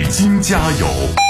津加油。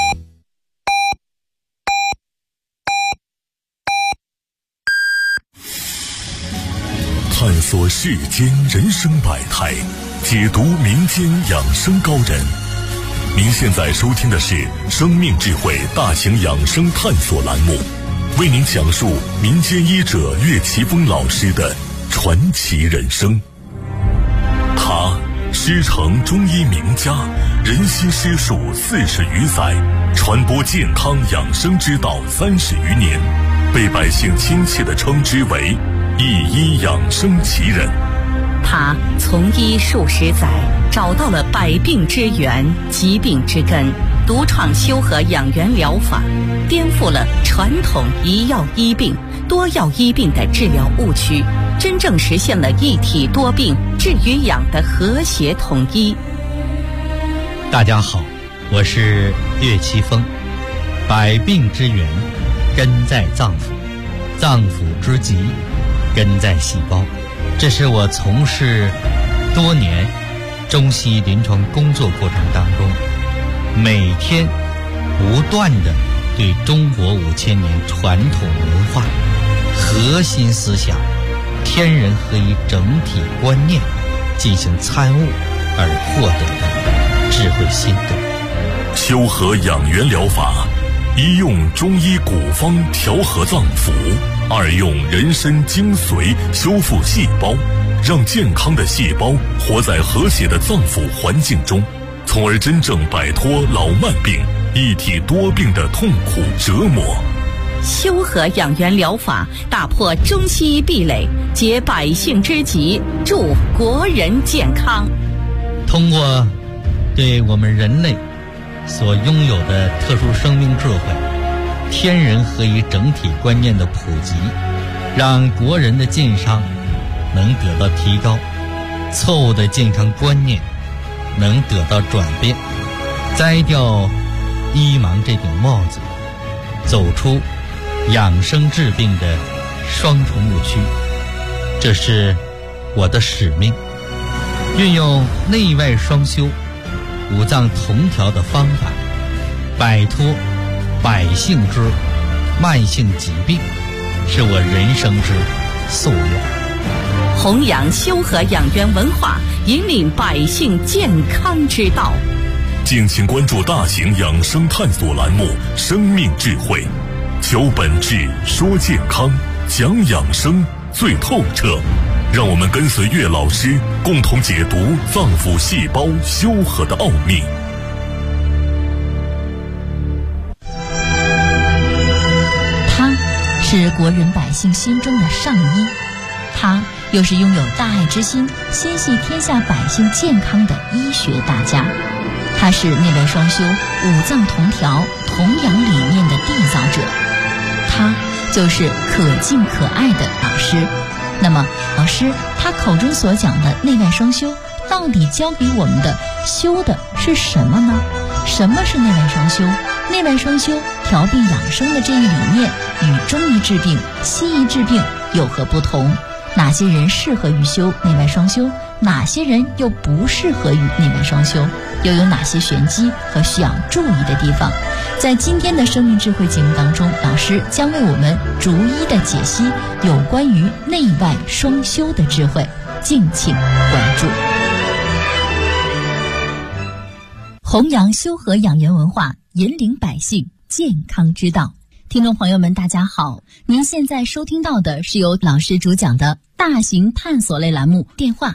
探索世间人生百态，解读民间养生高人。您现在收听的是生命智慧大型养生探索栏目，为您讲述民间医者岳奇峰老师的传奇人生。他师承中医名家，人心师术40余载，传播健康养生之道30余年，被百姓亲切地称之为一医养生奇人。 他从医数十载，找到了百病之源、疾病之根，独创修和养元疗法，颠覆了传统一药医病、多药医病的治疗误区，真正实现了一体多病、治与养的和谐统一。 大家好，我是岳奇峰。百病之源根在脏腑，脏腑之疾根在细胞。这是我从事多年中西医临床工作过程当中，每天不断地对中国5000年传统文化核心思想天人合一整体观念进行参悟而获得的智慧心得。 修和养元疗法，一用中医古方调和脏腑，二用人参精髓修复细胞，让健康的细胞活在和谐的脏腑环境中，从而真正摆脱老慢病、一体多病的痛苦折磨。 修和养元疗法打破中西医壁垒，解百姓之急，助国人健康。 通过对我们人类所拥有的特殊生命智慧、天人合一整体观念的普及，让国人的健康能得到提高，错误的健康观念能得到转变，摘掉医盲这顶帽子，走出养生治病的双重误区。这是我的使命，运用内外双修、五脏同调的方法，摆脱百姓之慢性疾病，是我人生之夙愿。 弘扬修和养元文化，引领百姓健康之道。 敬请关注大型养生探索栏目《生命智慧》，求本质，说健康，讲养生最透彻。让我们跟随岳老师，共同解读脏腑细胞修和的奥秘。 他是国人百姓心中的上医，他又是拥有大爱之心、心系天下百姓健康的医学大家。他是内外双修、五脏同调、同养理念的缔造者。他就是可敬可爱的老师。那么，老师他口中所讲的内外双修，到底教给我们的修的是什么呢？什么是内外双修？内外双修调病养生的这一理念与中医治病、西医治病有何不同？哪些人适合于修内外双修？哪些人又不适合于内外双修？又有哪些玄机和需要注意的地方？在今天的生命智慧节目当中，老师将为我们逐一的解析有关于内外双修的智慧，敬请关注。弘扬修和养元文化，引领百姓健康之道。听众朋友们大家好，您现在收听到的是由老师主讲的大型探索类栏目，电话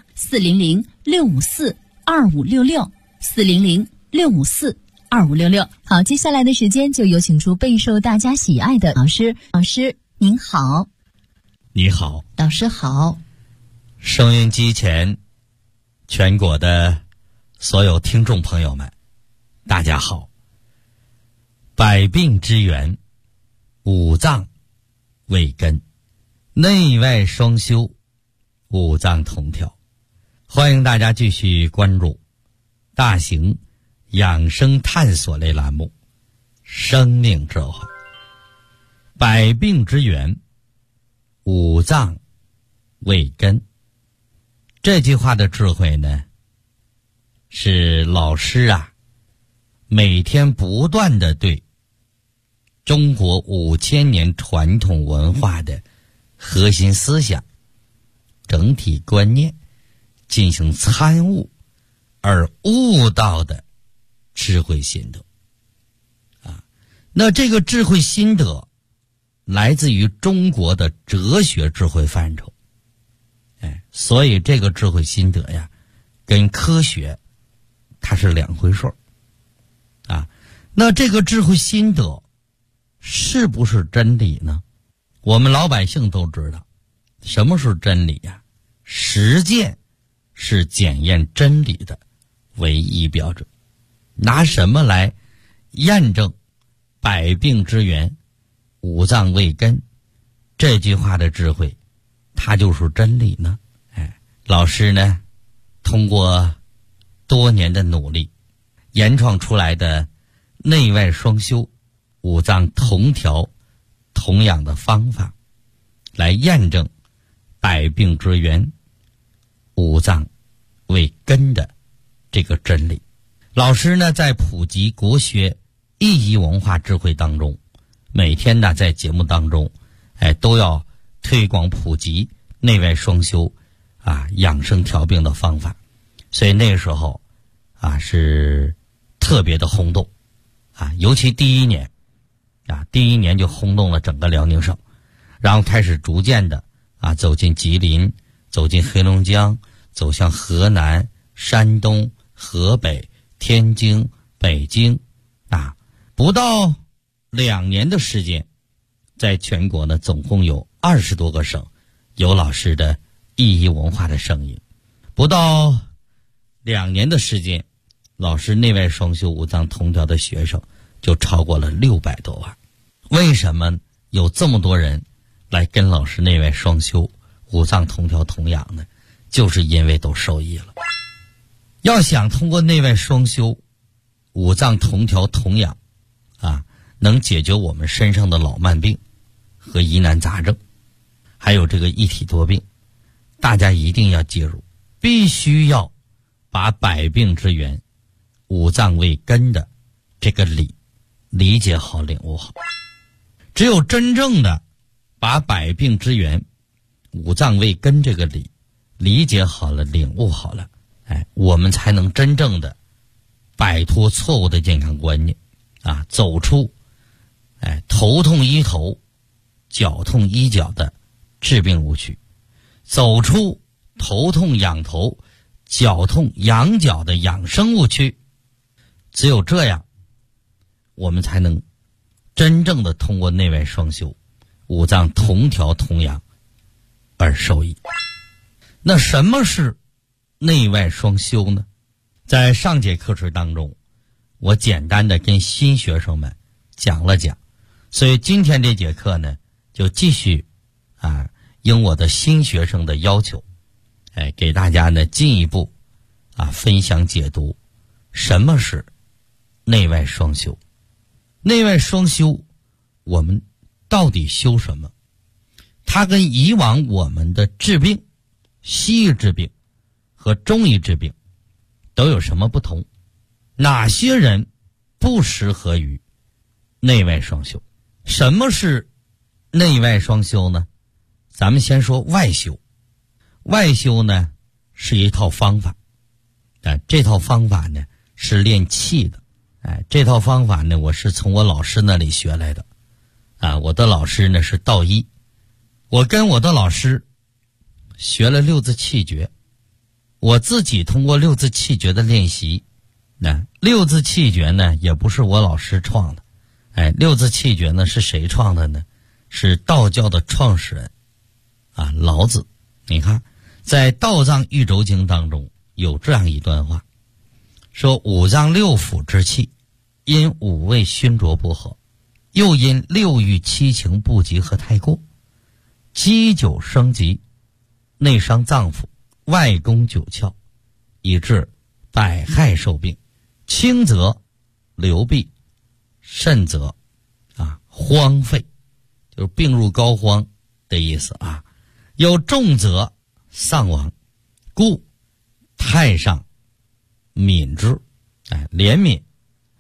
400-654-2566 400-654-2566。好，接下来的时间就有请出备受大家喜爱的老师。老师您好。 你好。 老师好。 收音机前全国的所有听众朋友们大家好。百病之源，五脏为根，内外双修，五脏同调。欢迎大家继续关注大型养生探索类栏目《生命智慧》。百病之源，五脏为根。这句话的智慧呢，是老师每天不断的对中国5000年传统文化的核心思想、整体观念进行参悟而悟到的智慧心得那这个智慧心得来自于中国的哲学智慧范畴，所以这个智慧心得呀，跟科学它是两回事那这个智慧心得是不是真理呢？我们老百姓都知道，什么是真理呀？实践是检验真理的唯一标准。拿什么来验证百病之源，五脏未根这句话的智慧，它就是真理呢？老师呢，通过多年的努力，研创出来的内外双修、五脏同调同养的方法，来验证百病之源、五脏为根的这个真理。老师呢，在普及国学意义文化智慧当中，每天呢在节目当中，都要推广普及内外双修养生调病的方法。所以那个时候是特别的轰动尤其第一年就轰动了整个辽宁省，然后开始逐渐的走进吉林，走进黑龙江，走向河南、山东、河北、天津、北京不到2年的时间，在全国呢总共有20多个省有老师的意义文化的声音。不到2年的时间，老师内外双修五脏同调的学生就超过了600多万。为什么有这么多人来跟老师内外双修五脏同调同养呢？就是因为都受益了。要想通过内外双修五脏同调同养能解决我们身上的老慢病和疑难杂症，还有这个一体多病，大家一定要记住，必须要把百病之源、五脏为根的这个理解好、领悟好。只有真正的把百病之源、五脏为根这个理解好了、领悟好了，我们才能真正的摆脱错误的健康观念走出头痛医头、脚痛医脚的治病误区，走出头痛养头、脚痛养脚的养生误区。只有这样，我们才能真正的通过内外双修、五脏同调同养而受益。那什么是内外双修呢？在上节课程当中，我简单的跟新学生们讲了讲，所以今天这节课呢，就继续应我的新学生的要求，给大家呢进一步分享解读什么是内外双修。内外双修，我们到底修什么？它跟以往我们的治病，西医治病和中医治病都有什么不同？哪些人不适合于内外双修？什么是内外双修呢？咱们先说外修。外修呢是一套方法，这套方法呢是练气的。这套方法呢，我是从我老师那里学来的。我的老师呢是道医，我跟我的老师学了6字气诀，我自己通过6字气诀的练习。6字气诀呢也不是我老师创的，6字气诀呢是谁创的呢？是道教的创始人老子。你看在《道藏喻州经》当中有这样一段话，说五脏六腑之气因五味熏浊不和，又因6欲七情不及和太过，积久生疾，内伤脏腑，外攻九窍，以致百害受病。轻则流弊，甚则荒废，就是病入膏肓的意思又重则丧亡，故太上悯之怜悯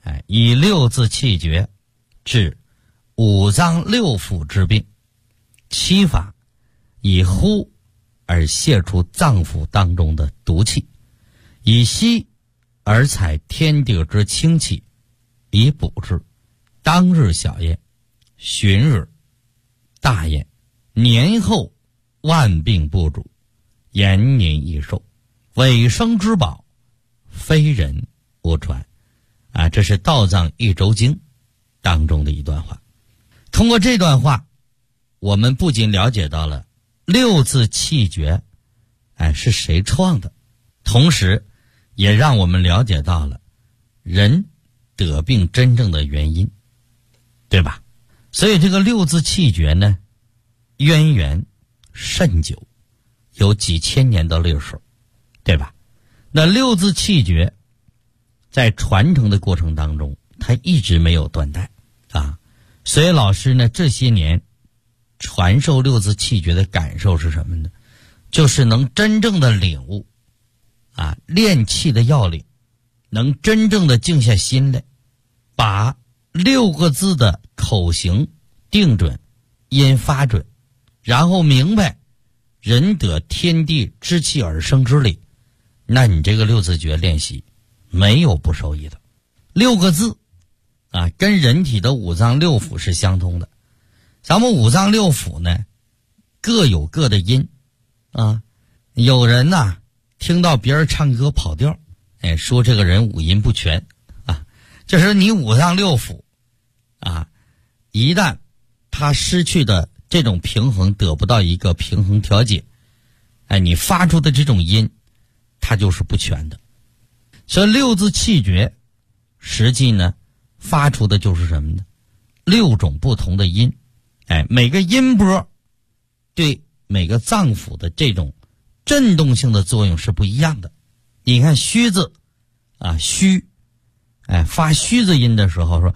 以六字气绝治五脏六腑之病。七法以呼而泄出脏腑当中的毒气，以吸而采天地之清气，以补之。当日小宴，旬日大宴，年后万病不主，延年益寿，尾生之宝，非人勿传。这是道藏一周经当中的一段话。通过这段话，我们不仅了解到了六字气绝是谁创的，同时也让我们了解到了人得病真正的原因，对吧？所以这个六字气绝呢，渊源甚久，有几千年的历史，对吧？那六字气绝在传承的过程当中，它一直没有断代所以老师呢，这些年传授六字气绝的感受是什么呢？就是能真正的领悟练气的要领，能真正的静下心来，把六个字的口型定准，音发准，然后明白人得天地之气而生之理，那你这个六字诀练习没有不受益的。六个字跟人体的五脏六腑是相通的。咱们五脏六腑呢，各有各的音有人听到别人唱歌跑调，说这个人五音不全就是你五脏六腑一旦他失去的这种平衡，得不到一个平衡调节，你发出的这种音它就是不全的。所以六字气绝实际呢发出的就是什么呢？六种不同的音，每个音波对每个脏腑的这种震动性的作用是不一样的。你看虚字虚，发虚字音的时候说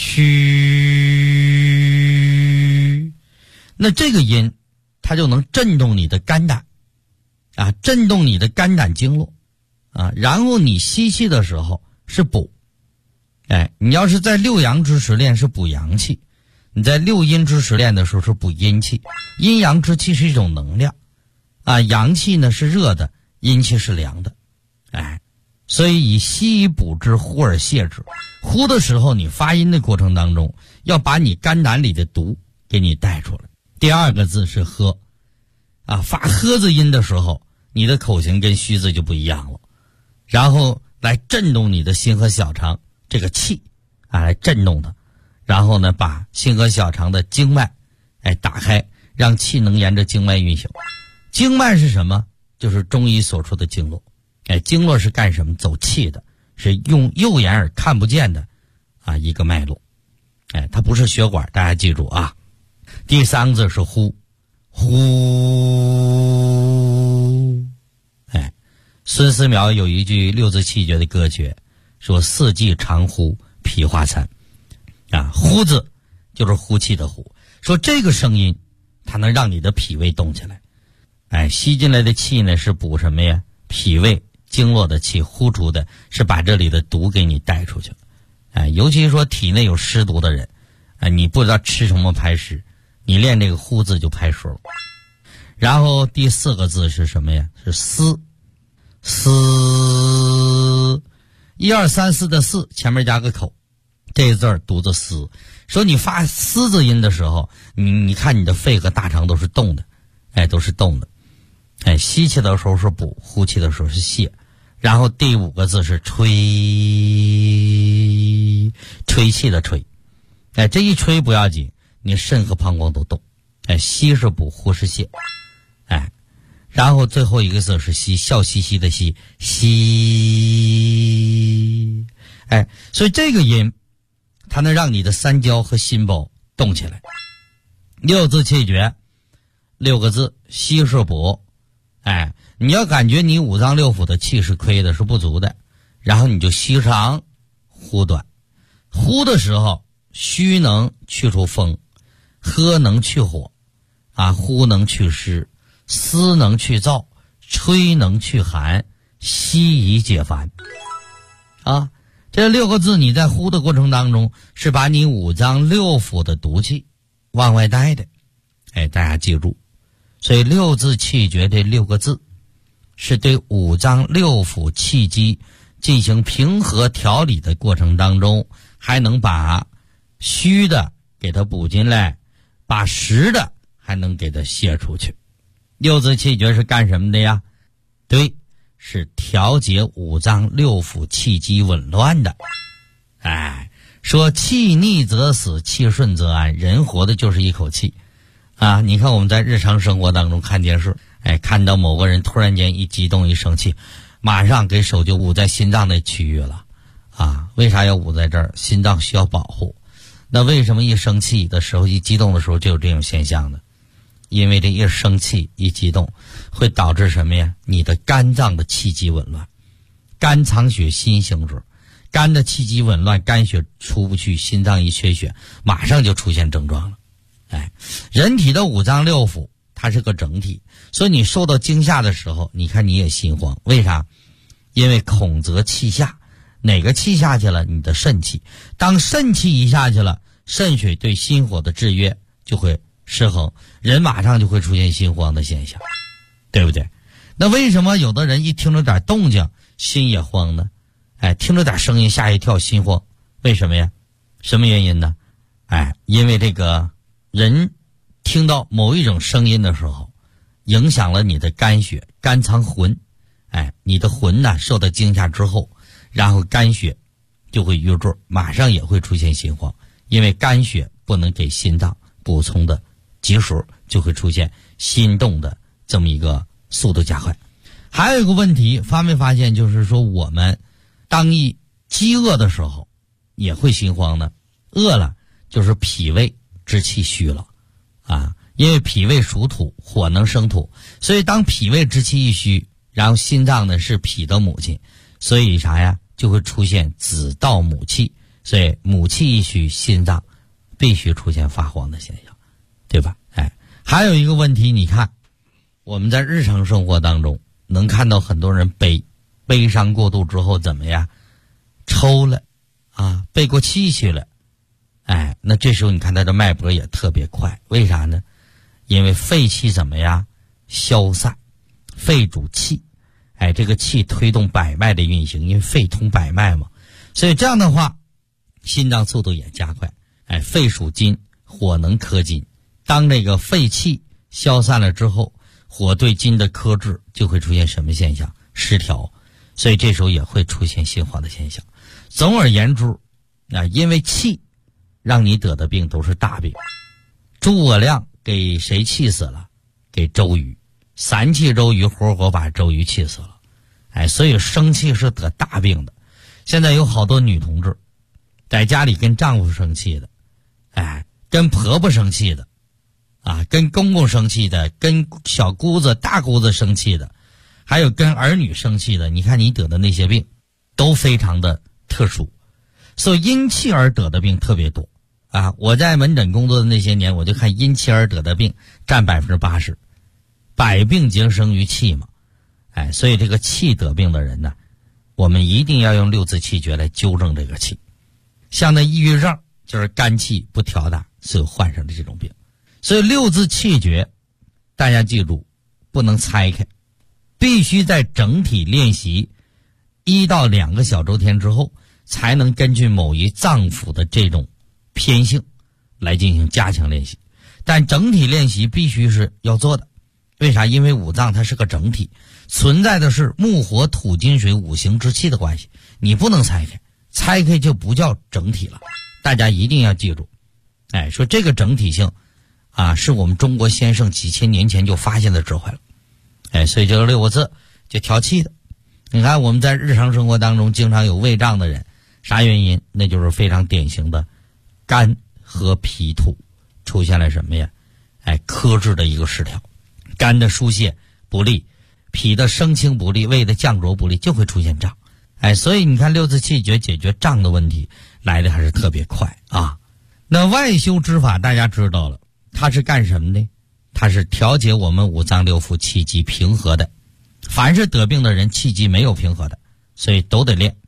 虚，那这个音它就能震动你的肝胆震动你的肝胆经络然后你吸气的时候是补，你要是在六阳之时练是补阳气，你在六阴之时练的时候是补阴气。阴阳之气是一种能量阳气呢是热的，阴气是凉的所以以吸以补之，呼而泄之。呼的时候你发音的过程当中要把你肝胆里的毒给你带出来。第二个字是喝发喝字音的时候，你的口型跟虚字就不一样了，然后来震动你的心和小肠这个气来震动它，然后呢把心和小肠的经脉打开，让气能沿着经脉运行。经脉是什么？就是中医所说的经络。经络是干什么？走气的，是用右眼耳看不见的一个脉络。它不是血管，大家记住第三个字是呼，呼。孙思邈有一句六字气绝的歌诀，说四季常呼皮花残呼字就是呼气的呼，说这个声音它能让你的脾胃动起来。吸进来的气呢是补什么呀？脾胃经络的气，呼出的是把这里的毒给你带出去。尤其说体内有湿毒的人你不知道吃什么排湿，你练这个呼字就排湿了。然后第四个字是什么呀？是思。思1、2、3、4的四前面加个口，这个字儿读作思。说你发思字音的时候，你看你的肺和大肠都是动的，都是动的。吸气的时候是补，呼气的时候是泄。然后第5个字是吹，吹气的吹。这一吹不要紧，你肾和膀胱都动。吸是补，呼是泄。然后最后一个字是吸，笑嘻嘻的吸，吸。所以这个音它能让你的三焦和心包动起来。六字气绝6个字，吸是补。你要感觉你五脏六腑的气是亏的，是不足的，然后你就吸长呼短。呼的时候虚能去除风，喝能去火呼能去湿，思能去燥，吹能去寒，吸以解烦这6个字你在呼的过程当中，是把你五脏六腑的毒气往外带的。大家记住，所以六字气诀这6个字是对五脏六腑气机进行平和调理的过程当中，还能把虚的给它补进来，把实的还能给它泄出去。六字气诀是干什么的呀？对，是调节五脏六腑气机紊乱的。说气逆则死，气顺则安，人活的就是一口气啊！你看我们在日常生活当中看电视，看到某个人突然间一激动一生气，马上给手就捂在心脏的区域了啊！为啥要捂在这儿？心脏需要保护。那为什么一生气的时候，一激动的时候就有这种现象呢？因为这一生气一激动会导致什么呀？你的肝脏的气机紊乱，肝藏血，心行止，肝的气机紊乱，肝血出不去，心脏一缺血，马上就出现症状了。人体的五脏六腑它是个整体，所以你受到惊吓的时候，你看你也心慌，为啥？因为恐则气下，哪个气下去了？你的肾气。当肾气一下去了，肾水对心火的制约就会失衡，人马上就会出现心慌的现象，对不对？那为什么有的人一听着点动静心也慌呢？听着点声音吓一跳心慌，为什么呀？什么原因呢？因为这个人听到某一种声音的时候，影响了你的肝血，肝藏魂，你的魂呢受到惊吓之后，然后肝血就会淤住，马上也会出现心慌，因为肝血不能给心脏补充的及时，就会出现心动的这么一个速度加快。还有一个问题，发没发现，就是说我们当一饥饿的时候也会心慌呢？饿了就是脾胃之气虚了啊，因为脾胃属土，火能生土，所以当脾胃之气一虚，然后心脏呢是脾的母亲，所以啥呀？就会出现子盗母气，所以母气一虚，心脏必须出现发慌的现象，对吧？还有一个问题，你看我们在日常生活当中能看到很多人悲伤过度之后怎么样？抽了啊，背过气去了。那这时候你看他的脉搏也特别快，为啥呢？因为肺气怎么样？消散，肺主气，这个气推动百脉的运行，因为肺通百脉嘛，所以这样的话，心脏速度也加快。肺属金，火能克金，当这个肺气消散了之后，火对金的克制就会出现什么现象？失调，所以这时候也会出现心慌的现象。总而言之，因为气让你得的病都是大病。诸葛亮给谁气死了？给周瑜，3气周瑜，活活把周瑜气死了。所以生气是得大病的。现在有好多女同志在家里跟丈夫生气的，跟婆婆生气的，跟公公生气的，跟小姑子大姑子生气的，还有跟儿女生气的。你看你得的那些病都非常的特殊，所以因气而得的病特别多我在门诊工作的那些年，我就看因气而得的病占80%，百病皆生于气嘛。所以这个气得病的人呢，我们一定要用六字气诀来纠正这个气。像那抑郁症就是肝气不调达，所以患上的这种病。所以六字气诀大家记住，不能拆开，必须在整体练习1到2个小周天之后，才能根据某一脏腑的这种偏性来进行加强练习。但整体练习必须是要做的，为啥？因为五脏它是个整体，存在的是木火土金水五行之气的关系，你不能拆开，拆开就不叫整体了。大家一定要记住，说这个整体性是我们中国先生几千年前就发现的智慧了。所以这个6个字就调气的。你看我们在日常生活当中经常有胃胀的人，啥原因？那就是非常典型的肝和脾土出现了什么呀？克制的一个失调，肝的疏泄不利，脾的升清不利，胃的降浊不利，就会出现胀。所以你看六字气诀解决胀的问题来的还是特别快啊。那外修之法大家知道了，它是干什么的？它是调节我们五脏六腑气机平和的。凡是得病的人气机没有平和的，所以都得练。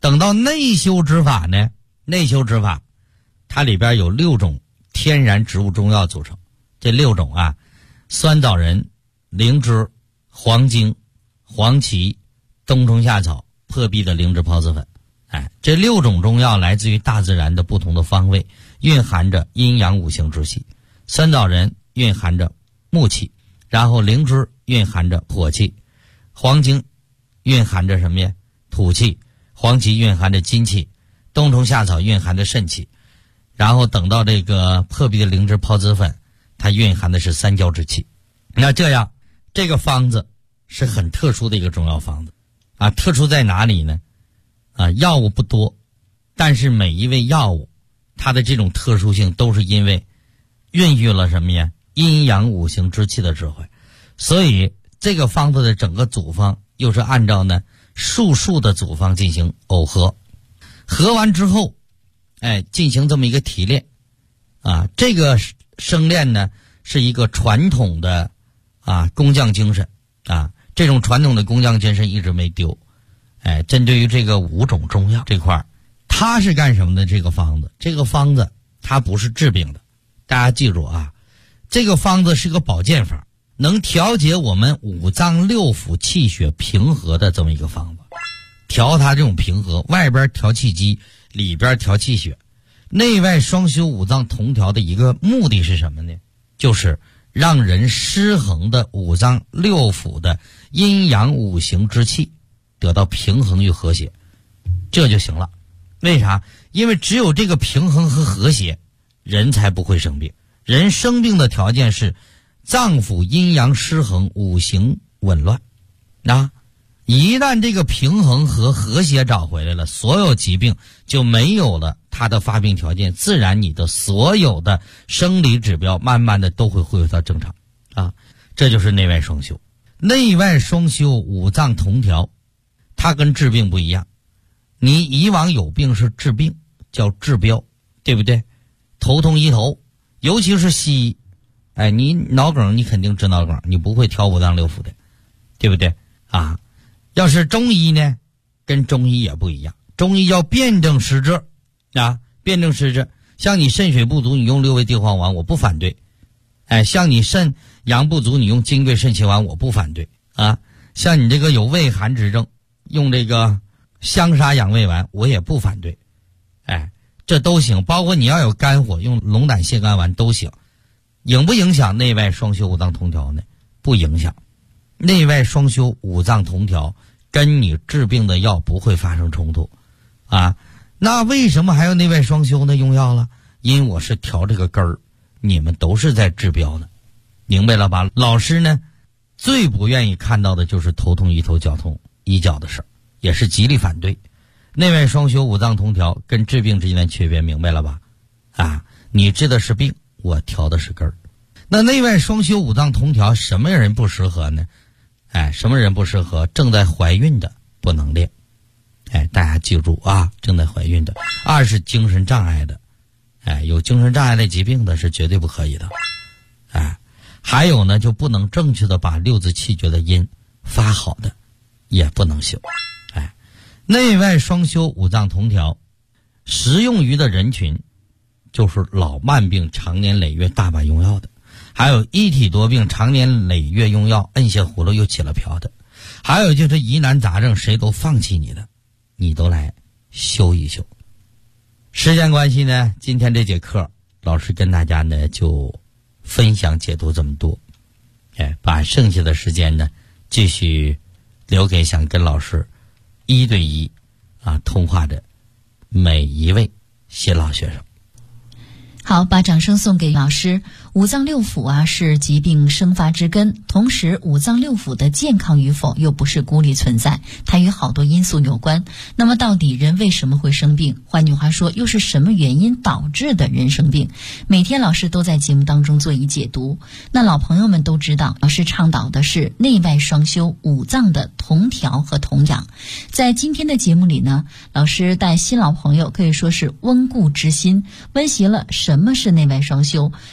等到内修之法呢，内修之法它里边有6种天然植物中药组成，这6种啊，酸枣仁、灵芝、黄精、黄芪、冬虫夏草、破壁的灵芝孢子粉。这6种中药来自于大自然的不同的方位，蕴含着阴阳五行之气。酸枣仁蕴含着木气，然后灵芝蕴含着火气，黄精蕴含着什么呀？土气，黄芪蕴含着金气，冬虫夏草蕴含着肾气，然后等到这个破壁的灵芝孢子粉，它蕴含的是三焦之气。那这样这个方子是很特殊的一个中药方子啊，特殊在哪里呢？药物不多，但是每一味药物它的这种特殊性都是因为孕育了什么呀？阴阳五行之气的智慧。所以这个方子的整个组方又是按照呢数的组方进行耦合，合完之后进行这么一个提炼啊。这个生炼呢是一个传统的工匠精神啊，这种传统的工匠精神一直没丢。针对于这个5种中药这块，它是干什么的？这个方子它不是治病的，大家记住啊，这个方子是个保健法，能调节我们五脏六腑气血平和的这么一个方子。调它这种平和，外边调气机，里边调气血，内外双修五脏同调的一个目的是什么呢？就是让人失衡的五脏六腑的阴阳五行之气得到平衡与和谐，这就行了。为啥？因为只有这个平衡和和谐，人才不会生病。人生病的条件是脏腑阴阳失衡，五行紊乱。一旦这个平衡和和谐找回来了，所有疾病就没有了它的发病条件，自然你的所有的生理指标慢慢的都会恢复到正常啊。这就是内外双修。内外双修，五脏同调，它跟治病不一样。你以往有病是治病，叫治标，对不对？头痛医头，尤其是西医，你脑梗你肯定治脑梗，你不会调五脏六腑的，对不对啊？要是中医呢，跟中医也不一样，中医叫辨证施治啊，辨证施治。像你肾水不足，你用6味地黄丸我不反对，像你肾阳不足，你用金匮肾气丸我不反对啊。像你这个有胃寒之症，用这个香砂养胃丸我也不反对，这都行。包括你要有肝火，用龙胆泻肝丸都行。影不影响内外双修五脏同调呢？不影响。内外双修五脏同调跟你治病的药不会发生冲突啊。那为什么还要内外双修呢？用药了，因为我是调这个根儿，你们都是在治标呢，明白了吧？老师呢最不愿意看到的就是头痛医头，脚痛医脚的事儿，也是极力反对。内外双修五脏同调跟治病之间的区别明白了吧？你治的是病，我调的是根儿。那内外双修五脏同调，什么人不适合呢？什么人不适合？正在怀孕的不能练，大家记住啊，正在怀孕的。2是精神障碍的，有精神障碍类疾病的是绝对不可以的。还有呢，就不能正确的把6字气绝的音发好的也不能修。内外双修五脏同调适用于的人群就是老慢病常年累月大把用药的，还有一体多病常年累月用药摁下葫芦又起了瓢的，还有就是疑难杂症谁都放弃你的，你都来修一修。时间关系呢，今天这节课老师跟大家呢就分享解读这么多，把剩下的时间呢继续留给想跟老师1对1通话的每一位新老学生。 好，把掌声送给老师。五脏六腑是疾病生发之根，同时五脏六腑的健康与否又不是孤立存在，它与好多因素有关。那么到底人为什么会生病？换句话说，又是什么原因导致的人生病？每天老师都在节目当中做一解读。那老朋友们都知道，老师倡导的是内外双修，五脏的同调和同养。在今天的节目里呢，老师带新老朋友可以说是温故知新，温习了什么是内外双修。内外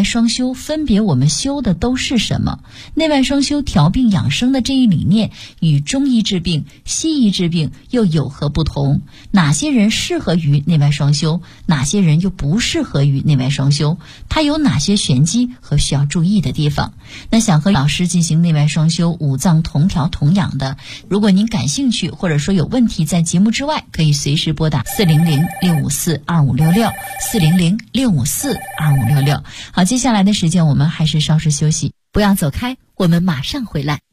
外双修分别我们修的都是什么？内外双修调病养生的这一理念与中医治病、西医治病又有何不同？哪些人适合于内外双修？哪些人又不适合于内外双修？它有哪些玄机和需要注意的地方？那想和老师进行内外双修、五脏同调同养的，如果您感兴趣或者说有问题，在节目之外可以随时拨打400-654-2566，400-654-2566。好，接下来的时间我们还是稍事休息，不要走开，我们马上回来。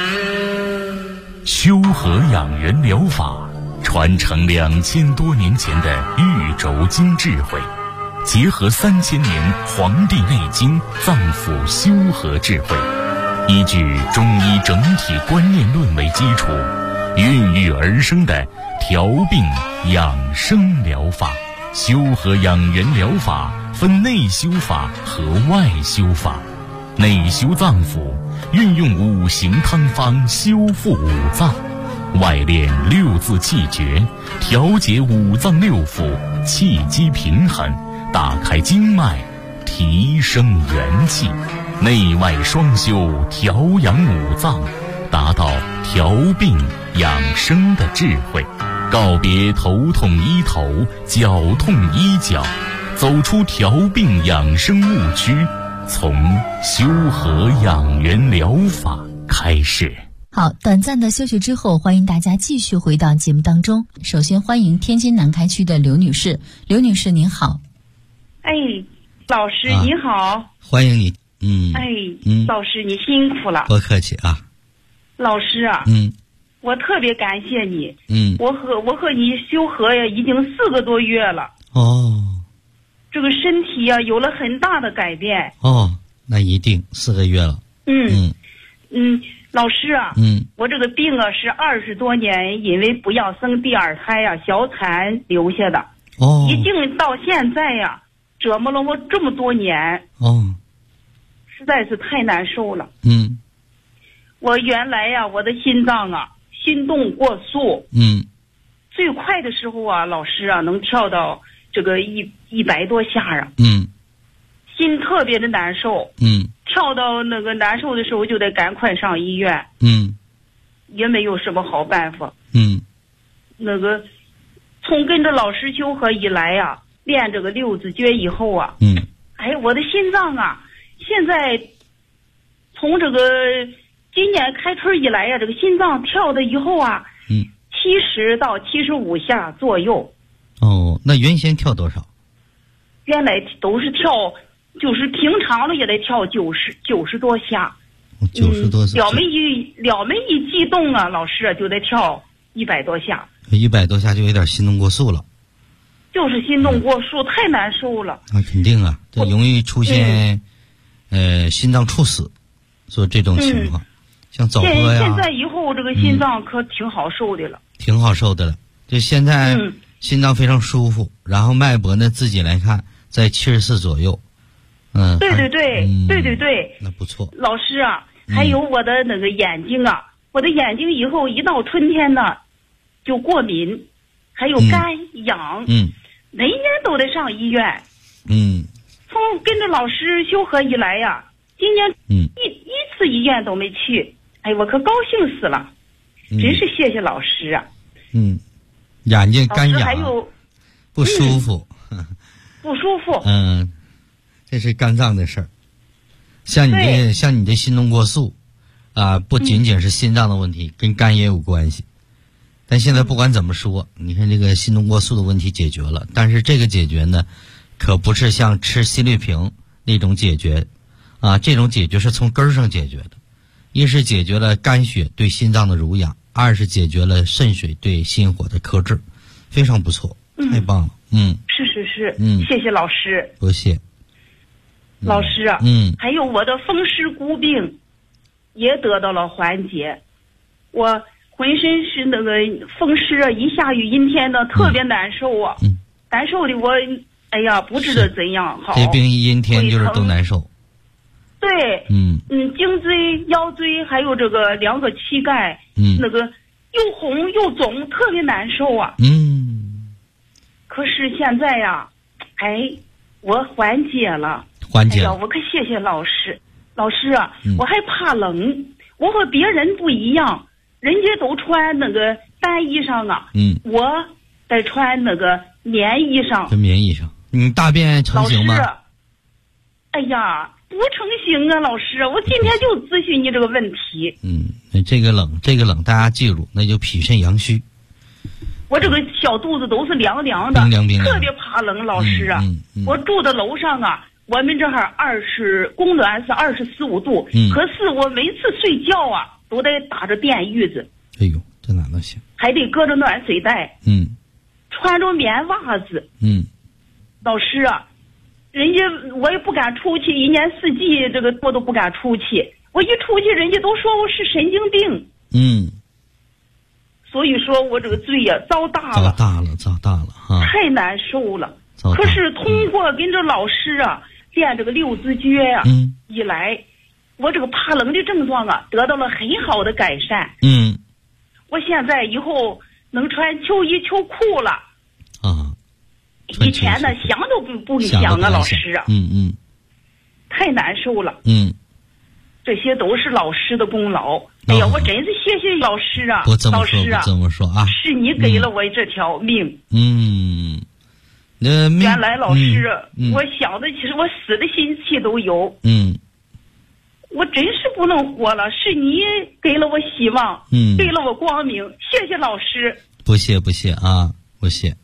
修和养元疗法传承2000多年前的玉轴经智慧，结合3000年《黄帝内经》脏腑修和智慧，依据中医整体观念论为基础，孕育而生的调病养生疗法。修和养元疗法分内修法和外修法。内修脏腑，运用五行汤方修复五脏；外练六字气诀，调节五脏六腑，气机平衡，打开经脉，提升元气。内外双修，调养五脏，达到调病养生的智慧。告别头痛医头，脚痛医脚，走出调病养生误区，从修和养元疗法开始。 好，短暂的休息之后，欢迎大家继续回到节目当中。首先欢迎天津南开区的刘女士。刘女士您好。 哎，老师你好。 欢迎你。 老师你辛苦了。 不客气啊。 老师啊，我特别感谢你。我和你修和呀，已经4个多月了。 哦。 这个身体呀，有了很大的改变。 哦，那一定4个月了。 老师啊，我这个病啊是20多年因为不要生第二胎呀，小产留下的。 哦。 已经到现在呀，折磨了我这么多年。 哦。 实在是太难受了。我原来呀，我的心脏啊，心动过速。最快的时候啊，老师啊，能跳到这个100多下啊。心特别的难受。跳到那个难受的时候，就得赶快上医院。也没有什么好办法。那个从跟着老师修和以来呀，练这个六字诀以后啊，我的心脏啊，现在从这个今年开春以来呀，这个心脏跳的以后啊，70到75下左右。 哦，那原先跳多少？ 原来都是跳，就是平常的也得跳90多下。 90多下。 了没一激动啊，老师就得跳100多下。 100多下就有点心动过速了。 就是心动过速，太难受了。 那肯定啊，这容易出现心脏猝死，所以这种情况，像早喝呀。 现在以后这个心脏可挺好受的了。 挺好受的了，就现在心脏非常舒服，然后脉搏呢自己来看在74左右。对， 那不错。 老师啊，还有我的那个眼睛啊，我的眼睛以后一到春天呢就过敏，还有干痒。每年都得上医院。从跟着老师修和以来呀，今年一次医院都没去。我可高兴死了。真是谢谢老师啊。 眼睛干痒， 还有不舒服。 不舒服。 这是肝脏的事儿。像你的心动过速啊，不仅仅是心脏的问题，跟肝也有关系。但现在不管怎么说，你看这个心动过速的问题解决了，但是这个解决呢，可不是像吃心律平那种解决啊，这种解决是从根儿上解决的。一是解决了肝血对心脏的濡养，二是解决了肾水对心火的克制，非常不错。太棒了。 是。谢谢老师。 不谢。 老师啊，还有我的风湿骨病也得到了缓解。我浑身是那个风湿啊，一下雨阴天的特别难受啊。难受的我不知道怎样好。 这病一阴天就是都难受。 对。颈椎、腰椎还有这个2个膝盖，那个又红又肿，特别难受啊。可是现在呀，我缓解了。 缓解了。 哎呀，我可谢谢老师。老师啊，我还怕冷，我和别人不一样，人家都穿那个单衣裳啊，我得穿那个棉衣裳。 这棉衣裳，你大便成型吗？ 老师，哎呀，不成型啊，老师，我今天就咨询你这个问题。 这个冷，大家记住，那就脾肾阳虚。 我这个小肚子都是凉凉的， 冰凉特别怕冷，老师啊。我住的楼上啊，我们这儿供暖是24、5度，可是我每次睡觉啊，都得打着电褥子。 哎呦，这哪能行？ 还得搁着暖水袋。穿着棉袜子。老师啊，人家我也不敢出去，一年四季这个我都不敢出去。我一出去，人家都说我是神经病。所以说我这个罪呀，遭大了哈，太难受了。可是通过跟着老师啊练这个六字诀呀，以来，我这个怕冷的症状啊得到了很好的改善。我现在以后能穿秋衣秋裤了。以前呢想都不想啊，老师啊。太难受了。这些都是老师的功劳。哎呀，我真是谢谢老师啊！老师啊， 不这么说啊， 是你给了我这条命。 那原来老师，我想的其实我死的心气都有。我真是不能活了，是你给了我希望，给了我光明，谢谢老师。 不谢啊，不谢。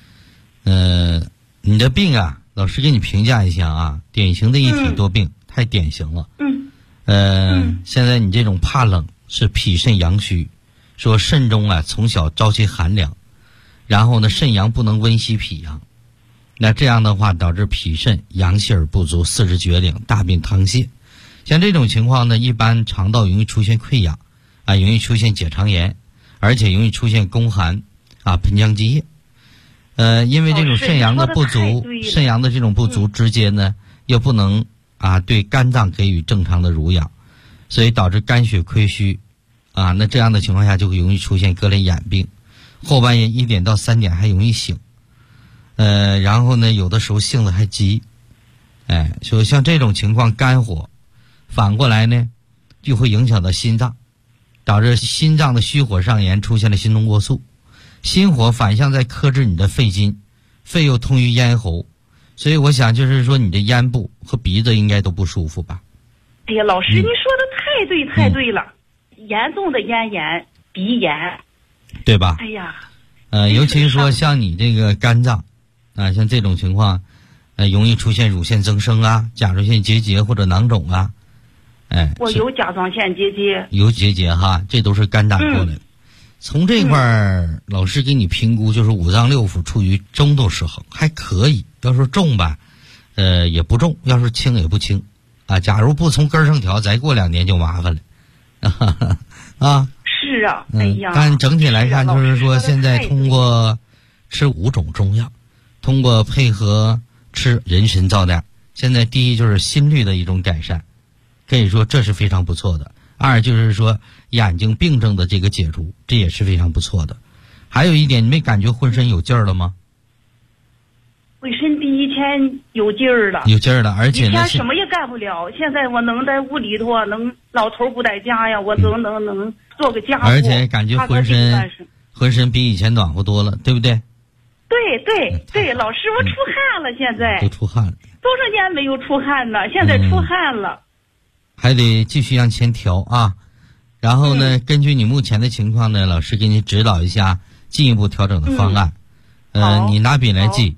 你的病啊，老师给你评价一下啊，典型的一体多病，太典型了。现在你这种怕冷是脾肾阳虚，说肾中啊从小朝气寒凉，然后呢肾阳不能温煦脾阳，那这样的话导致脾肾阳气而不足，四肢厥领，大便溏泻。像这种情况呢，一般肠道容易出现溃疡啊，容易出现结肠炎，而且容易出现宫寒啊、盆腔积液。因为这种肾阳的不足，肾阳的这种不足之间呢，又不能对肝脏给予正常的濡养，所以导致肝血亏虚那这样的情况下就会容易出现各类眼病，后半夜1点到3点还容易醒，然后呢有的时候性子还急，所以像这种情况肝火反过来呢就会影响到心脏，导致心脏的虚火上炎，出现了心动过速，心火反向在克制你的肺经，肺又通于咽喉，所以我想就是说你的咽部和鼻子应该都不舒服吧。 哎呀，老师，你说的太对了，严重的咽炎、鼻炎， 对吧？ 哎呀， 尤其是说像你这个肝脏像这种情况容易出现乳腺增生啊、甲状腺结节或者囊肿啊。 我有甲状腺结节， 有结节哈，这都是肝胆过来的。从这块儿，老师给你评估就是五脏六腑处于中度失衡，还可以。要说重吧，也不重；要是轻也不轻，假如不从根上调，再过2年就麻烦了， 是啊，哎呀。 但整体来看，就是说现在通过吃5种中药，通过配合吃人参皂苷，现在第一就是心率的一种改善，可以说这是非常不错的。2就是说眼睛病症的这个解除，这也是非常不错的。还有一点，你没感觉浑身有劲儿了吗？ 浑身比以前有劲儿了， 有劲儿了，而且呢， 以前什么也干不了，现在我能在屋里头，能老头不在家呀，我能做个家务， 而且感觉浑身比以前暖和多了，对不对？ 对，老师，我出汗了，现在都出汗了， 多少年没有出汗了，现在出汗了。 还得继续向前调啊，然后呢，根据你目前的情况呢，老师给你指导一下进一步调整的方案。你拿笔来记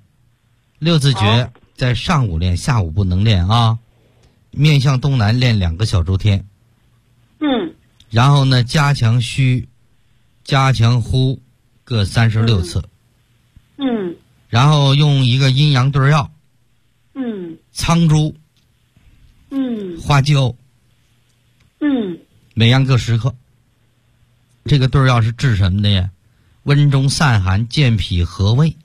，6字诀在上午练，下午不能练啊。面向东南练2个小周天。然后呢，加强虚，加强呼，各36次。然后用一个阴阳对药。苍术。花椒。每样各10克。这个对药是治什么的呀？温中散寒，健脾和胃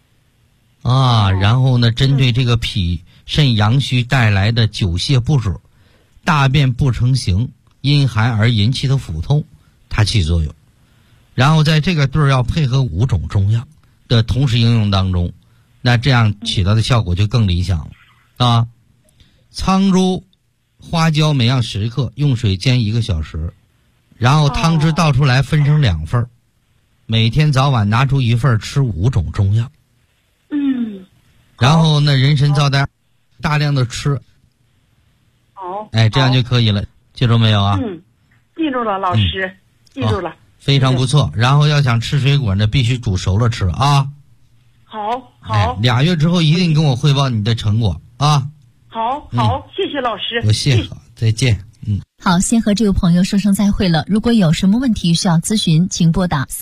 然后呢，针对这个脾肾阳虚带来的久泻不止、大便不成形、阴寒而引起的腹痛，它起作用。然后在这个对药配合5种中药的同时应用当中，那这样起到的效果就更理想了苍珠、花椒每样10克，用水煎1个小时，然后汤汁倒出来分成2份，每天早晚拿出1份吃5种中药。然后呢，人参皂苷大量的吃。这样就可以了，记住没有啊？ 记住了，老师，记住了。 非常不错。然后要想吃水果呢，必须煮熟了吃啊。 好。 2月之后一定跟我汇报你的成果啊。 好，谢谢老师。 不谢，好，再见。 好，先和这位朋友说声再会了。如果有什么问题需要咨询，请拨打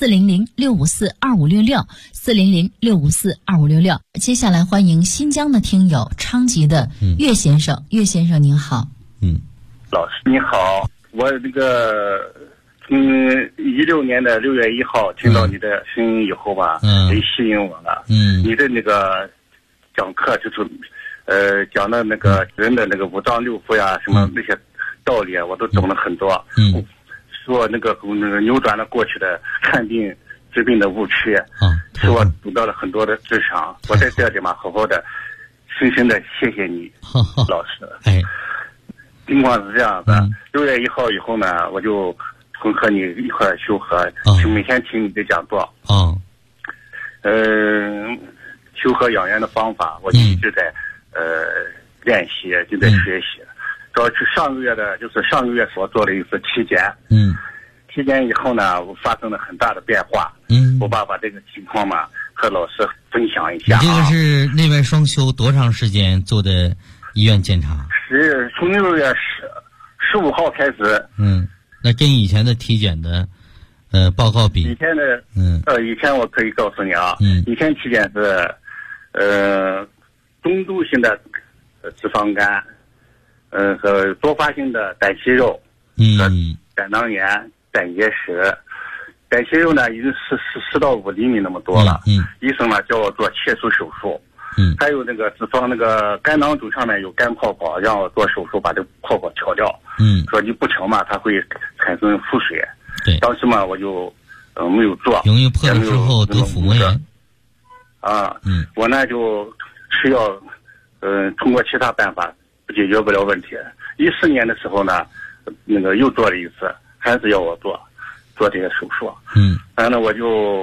400-654-2566，400-654-2566。接下来欢迎新疆的听友昌吉的岳先生。岳先生您好。 老师你好，我这个从16年的6月1号听到你的声音以后吧，很吸引我了。你的那个讲课就是讲的那个人的那个5脏6腑呀，什么那些道理啊，我都懂了很多。说那个扭转了过去的看病治病的误区，使我得到了很多的智商。我在这里嘛，好好的深深的谢谢你，老师。情况是这样的，6月1号以后呢，我就和你一块修和，每天听你的讲座。修和养元的方法，我一直在练习，就在学习。主要是上个月所做了一次体检。体检以后呢，我发生了很大的变化。我把这个情况嘛和老师分享一下。 你这个是内外双修多长时间做的医院检查？ 是从6月15号开始。 那跟以前的体检的报告比？ 以前的以前我可以告诉你啊，以前体检是中度性的脂肪肝，和多发性的胆息肉，和胆囊炎、胆结石。胆息肉呢已经是4到5厘米那么多了。医生呢叫我做切除手术。还有那个脂肪那个肝囊肿上面有肝泡泡，让我做手术把这个泡泡调掉。说你不调嘛，它会产生腹水。当时嘛我就没有做。 容易破了之后得腹膜炎。 我呢就吃药，通过其他办法解决不了问题。14年的时候呢，那个又做了一次，还是要我做这些手术。然后呢我就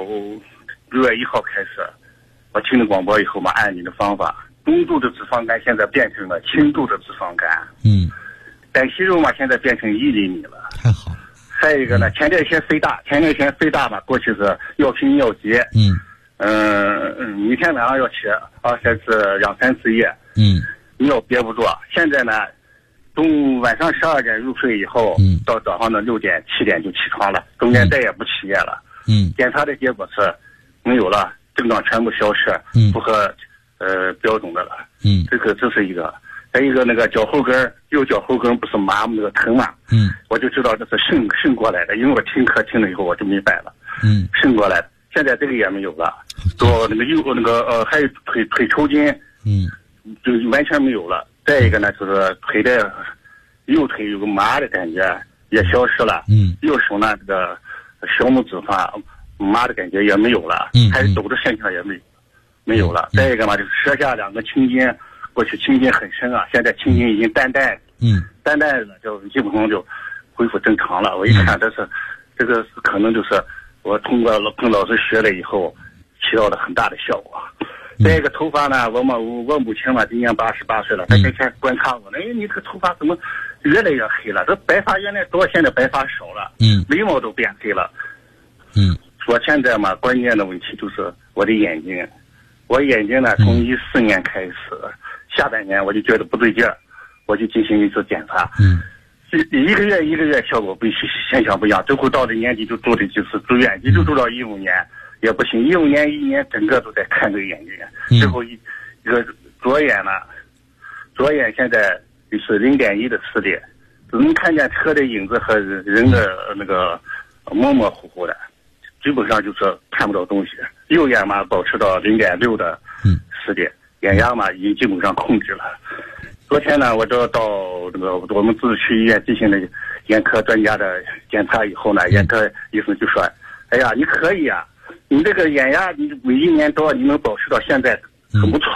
6月1号开始。我听了广播以后嘛，按你的方法，中度的脂肪肝现在变成了轻度的脂肪肝。胆息肉嘛，现在变成1厘米了。 太好了。 还有一个呢，前列腺肥大嘛，过去是要拼要急。每天晚上要起2-3次2-3次夜。你要憋不住。现在呢，从晚上12点入睡以后，到早上的6点7点就起床了，中间再也不起夜了。检查的结果是没有了。症状全部消失，符合标准的了。这是一个。还有一个那个脚后跟，右脚后跟不是麻那个疼嘛？我就知道这是肾过来的，因为我听课听了以后我就明白了。肾过来的，现在这个也没有了。做那个还有腿抽筋，就完全没有了。再一个呢，就是腿的右腿有个麻的感觉也消失了。右手呢这个小拇指上麻的感觉也没有了，还有抖的现象也没有了。再一个嘛，就是舌下2个青筋，过去青筋很深啊，现在青筋已经淡淡的，就基本上就恢复正常了。我一看这个可能就是我通过跟老师学了以后起到了很大的效果。再一个头发呢，我母亲嘛今年88岁了，她天天观察我，你这个头发怎么越来越黑了？这白发原来多，现在白发少了，眉毛都变黑了。我现在嘛，关键的问题就是我的眼睛。我眼睛呢，从14年开始，下半年我就觉得不对劲儿，我就进行一次检查。一个月效果不现象不一样，最后到了年底就做了几次住院，一直住到15年也不行，15年1年整个都在看这个眼睛。最后一个左眼现在就是0.1的视力，只能看见车的影子和人的那个模模糊糊的。基本上就是看不到东西。右眼嘛保持到0.6的视力，眼压嘛已经基本上控制了。昨天呢，我到这个我们自治区医院进行了眼科专家的检查以后呢，眼科医生就说：“哎呀，你可以啊，你这个眼压你每1年多你能保持到现在很不错了。”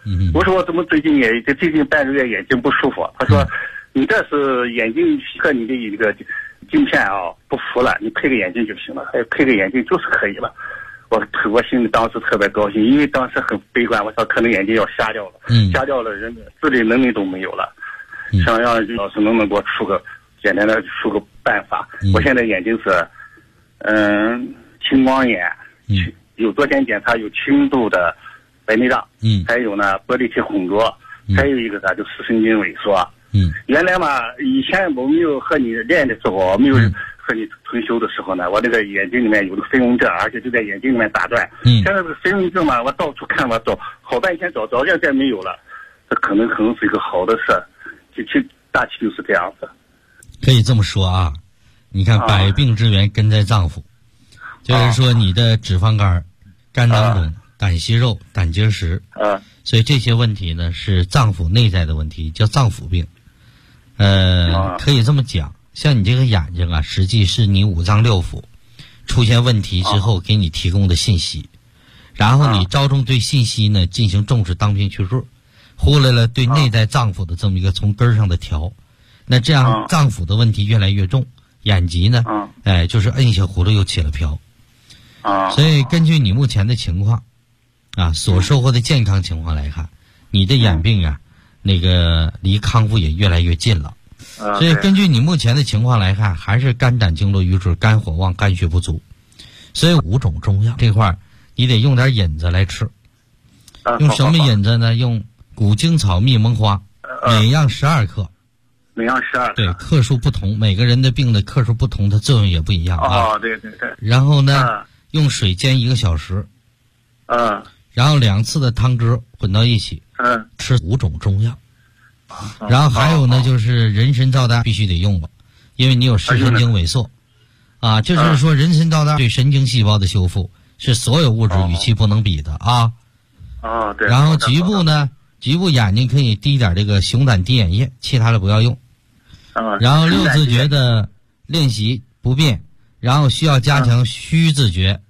我说我怎么最近半个月眼睛不舒服？他说你这是眼睛和你的一个镜片啊不符了，你配个眼镜就行了，配个眼镜就是可以了。我心里当时特别高兴，因为当时很悲观，我说可能眼睛要瞎掉了，瞎掉了，人自理能力都没有了。想让老师能给我简单的出个办法。我现在眼睛是青光眼，有昨天检查有轻度的白内障，还有呢玻璃体混浊，还有一个就视神经萎缩。原来嘛，以前我没有和你练的时候，没有和你退休的时候呢，我这个眼睛里面有个飞蚊症，而且就在眼睛里面打转。现在这个飞蚊症嘛，我到处看，我找好半天找现在没有了，这可能是一个好的事。大体就是这样子。 可以这么说啊，你看百病之源根在脏腑，就是说你的脂肪肝、肝囊肿、胆息肉、胆结石，所以这些问题呢是脏腑内在的问题，叫脏腑病。可以这么讲，像你这个眼睛啊，实际是你五脏六腑出现问题之后给你提供的信息，然后你着重对信息呢进行重视，当兵去弱，忽略了对内在脏腑的这么一个从根上的调，那这样脏腑的问题越来越重，眼疾呢，就是摁下葫芦又起了瓢。所以根据你目前的情况啊，所收获的健康情况来看，你的眼病啊，那个离康复也越来越近了。所以根据你目前的情况来看，还是肝胆经络瘀滞、肝火旺、肝血不足。所以5种中药这块儿，你得用点引子来吃。用什么引子呢？用古精草、蜜蒙花，每样12克。 每样12克。 对，克数不同，每个人的病的克数不同，它作用也不一样啊。 对。 然后呢，用水煎1个小时。然后2次的汤汁混到一起。吃5种中药。然后还有呢，就是人参皂苷必须得用了，因为你有视神经萎缩，就是说人参皂苷对神经细胞的修复是所有物质与其不能比的啊。 对。 然后局部眼睛可以滴点这个熊胆滴眼液，其他的不要用。然后6字诀的练习不变，然后需要加强虚字诀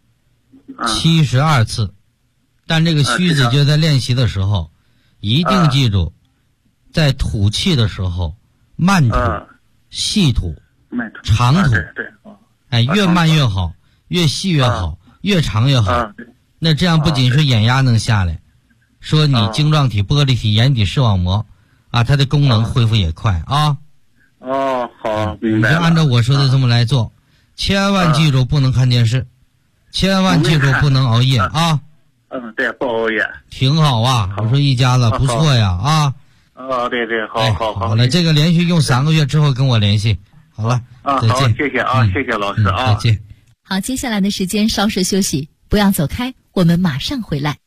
72次，但这个虚字诀在练习的时候一定记住，在吐气的时候慢吐、细吐、长吐，越慢越好，越细越好，越长越好。那这样不仅是眼压能下来，说你晶状体、玻璃体、眼底视网膜它的功能恢复也快啊。 好，明白了。 你就按照我说的这么来做，千万记住不能看电视，千万记住不能熬夜啊。 对，不熬夜。 挺好啊，我说一家子不错呀啊。 对，好了，这个连续用3个月之后跟我联系。好了，再见。 好，谢谢啊，谢谢老师啊， 再见。 好，接下来的时间稍事休息，不要走开，我们马上回来。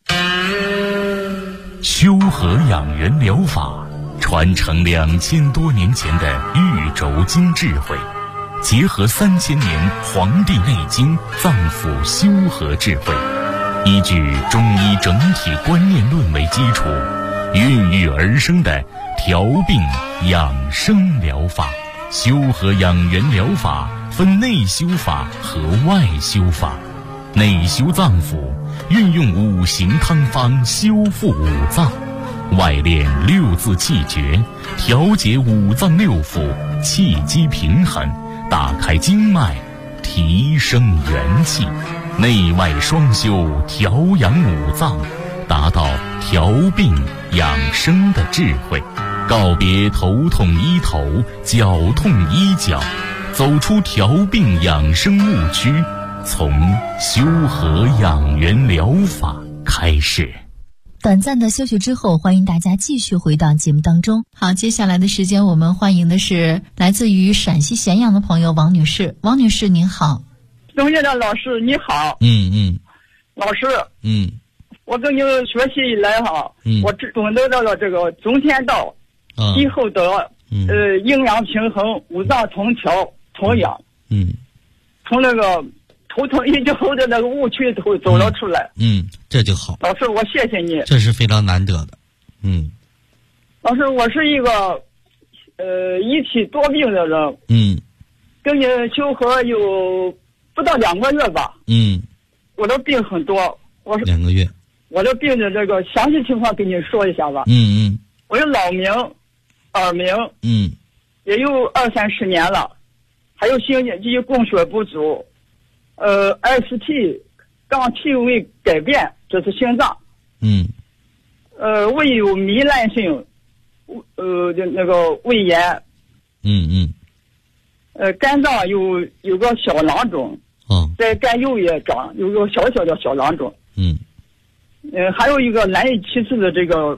修和养元疗法传承2000多年前的玉轴经智慧，结合3000年《黄帝内经》脏腑修和智慧，依据中医整体观念论为基础，孕育而生的调病养生疗法。修和养元疗法分内修法和外修法。内修脏腑，运用5行汤方修复5脏；外练6字气诀，调节5脏6腑，气机平衡，打开经脉，提升元气。内外双修，调养5脏，达到调病养生的智慧。告别头痛医头，脚痛医脚，走出调病养生误区，从修和养元疗法开始。 短暂的休息之后，欢迎大家继续回到节目当中。好，接下来的时间我们欢迎的是来自于陕西咸阳的朋友王女士。王女士您好。 钟院长老师你好。老师我跟你学习以来我总得到了这个中天道以后的营养平衡、5脏通调、同养，从那个头痛医头的那个误区都走了出来。 这就好。 老师，我谢谢你。 这是非常难得的。 老师，我是一个一体多病的人。跟你修和有不到2个月吧。我的病很多。我是2 个月。 我这病的这个详细情况给你说一下吧。我有脑鸣、耳鸣，也有20-30年了，还有心肌供血不足，ST 杠 T 位改变，这是心脏。胃有糜烂性，那个胃炎。肝脏有个小囊肿，在肝右也长，有个小小的小囊肿。还有一个难以启齿的这个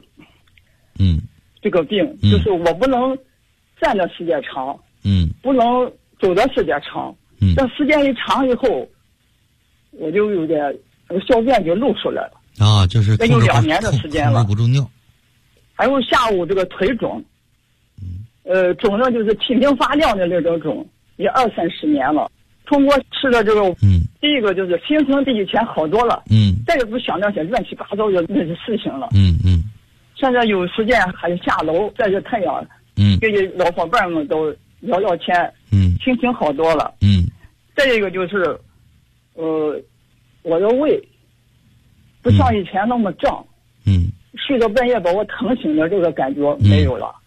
病，就是我不能站的时间长，不能走的时间长，这时间一长以后，我就有点小便就漏出来了。 就是这有2年的时间了， 控制不住尿。 还有下午这个腿肿，肿的就是频频发亮的那种肿，也20-30年了。通过吃的这个，第一个就是心情比以前好多了，再也不想那些乱七八糟的那些事情了，现在有时间还下楼晒晒太阳，跟老伙伴们都聊聊天，心情好多了，再一个就是，我的胃不像以前那么胀，睡到半夜把我疼醒的这个感觉没有了，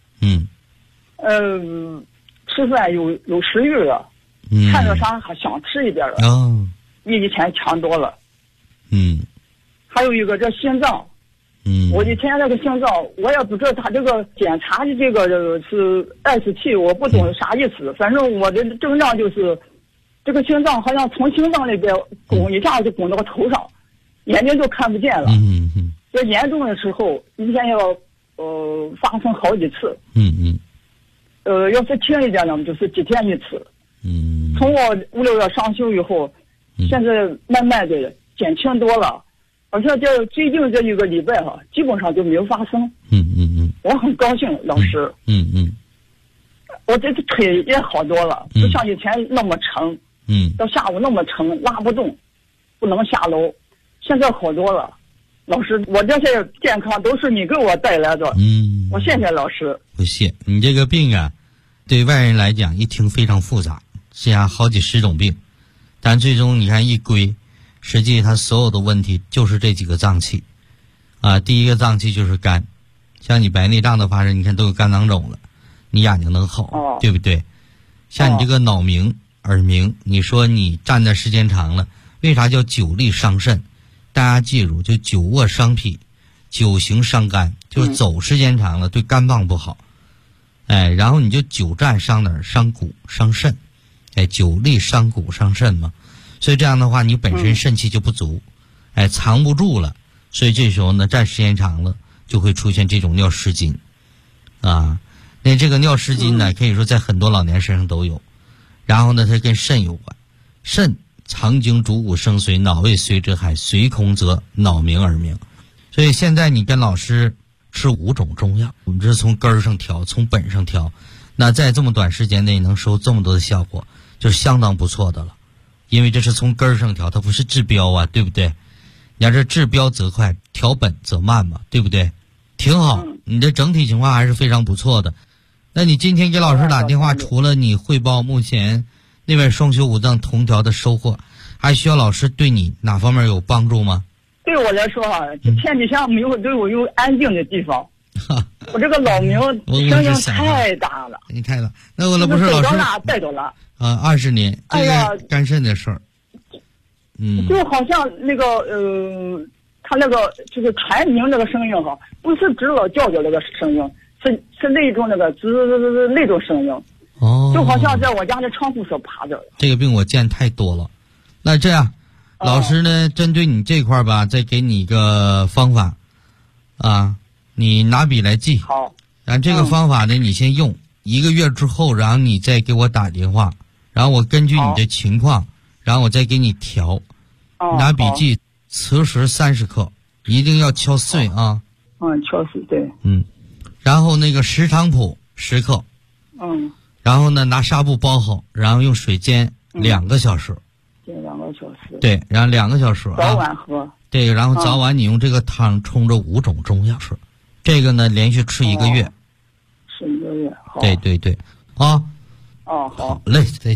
吃饭有食欲了。看着啥还想吃一点了，比以前强多了。还有一个这心脏，我以前那个心脏我也不知道他这个检查的这个是ST，我不懂啥意思。反正我的症状就是这个心脏好像从心脏那边拱一下就拱到头上，眼睛就看不见了。这严重的时候一天要发生好几次。要是轻一点呢，就是几天一次。从我5-6月上休以后，现在慢慢的减轻多了，而且这最近这1个礼拜基本上就没有发生。我很高兴，老师。我这个腿也好多了，不像以前那么沉，到下午那么沉，拉不动，不能下楼，现在好多了。老师，我这些健康都是你给我带来的。我谢谢老师。 不谢，你这个病啊，对外人来讲一听非常复杂。实际上好几十种病，但最终你看一归，实际它所有的问题就是这几个脏器第一个脏器就是肝，像你白内障的发生，你看都有肝囊肿了，你眼睛能好，对不对？像你这个脑鸣、耳鸣，你说你站的时间长了，为啥叫久立伤肾？大家记住，就久卧伤脾，久行伤肝，就是走时间长了对肝脏不好。然后你就久站伤哪儿？伤骨伤肾。久立伤骨伤肾嘛，所以这样的话你本身肾气就不足，藏不住了，所以这时候呢站时间长了就会出现这种尿失禁那这个尿失禁呢可以说在很多老年身上都有，然后呢它跟肾有关，肾藏精主骨生髓，脑胃髓之海，髓空则脑鸣耳鸣。所以现在你跟老师吃5种中药，我们这是从根儿上调，从本上调，那在这么短时间内能收这么多的效果，就是相当不错的了。因为这是从根儿上调，它不是治标对不对？你要是治标则快，调本则慢嘛，对不对？挺好，你的整体情况还是非常不错的。那你今天给老师打电话，除了你汇报目前那边双修5脏同调的收获，还需要老师对你哪方面有帮助吗？ 对我来说这天底下没有对我有安静的地方。我这个老鸣声音太大了， 你太大，那我不是老师带到了 20年，这个肝肾的事儿， 就好像那个他那个就是蝉鸣那个声音不是知了叫的那个声音，是那种那个吱那种声音，就好像在我家的窗户上爬着。 这个病我见太多了，那这样，老师呢针对你这块吧，再给你一个方法你拿笔来记。 好， 然后这个方法呢，你先用1个月之后，然后你再给我打电话，然后我根据你的情况，然后我再给你调。拿笔记，磁石30克，一定要敲碎敲碎，对。 然后那个石菖蒲10克。然后呢，拿纱布包好，然后用水煎2个小时。 煎2个小时。 对，然后2个小时早晚喝。 对，然后早晚你用这个汤冲着5种中药吃。这个呢，连续吃1个月。 吃1个月，好。 对对对， 好。 好嘞，再见。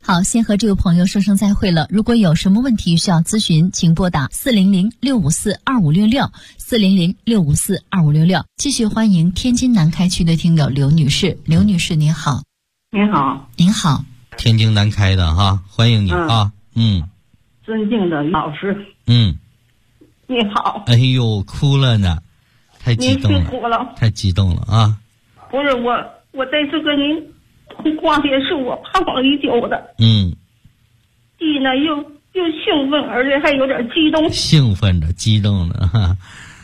好，先和这位朋友说声再会了。如果有什么问题需要咨询，请拨打400-654-2566，400-654-2566。继续欢迎天津南开区的听友刘女士。刘女士您好。 您好。 您好。 天津南开的哈，欢迎你啊。 尊敬的老师。 你好。 哎呦，哭了呢，太激动了。 您辛苦了。 太激动了啊。 不是我这次跟您通话也是我盼望已久的。既呢又兴奋，而且还有点激动。 兴奋的，激动的哈。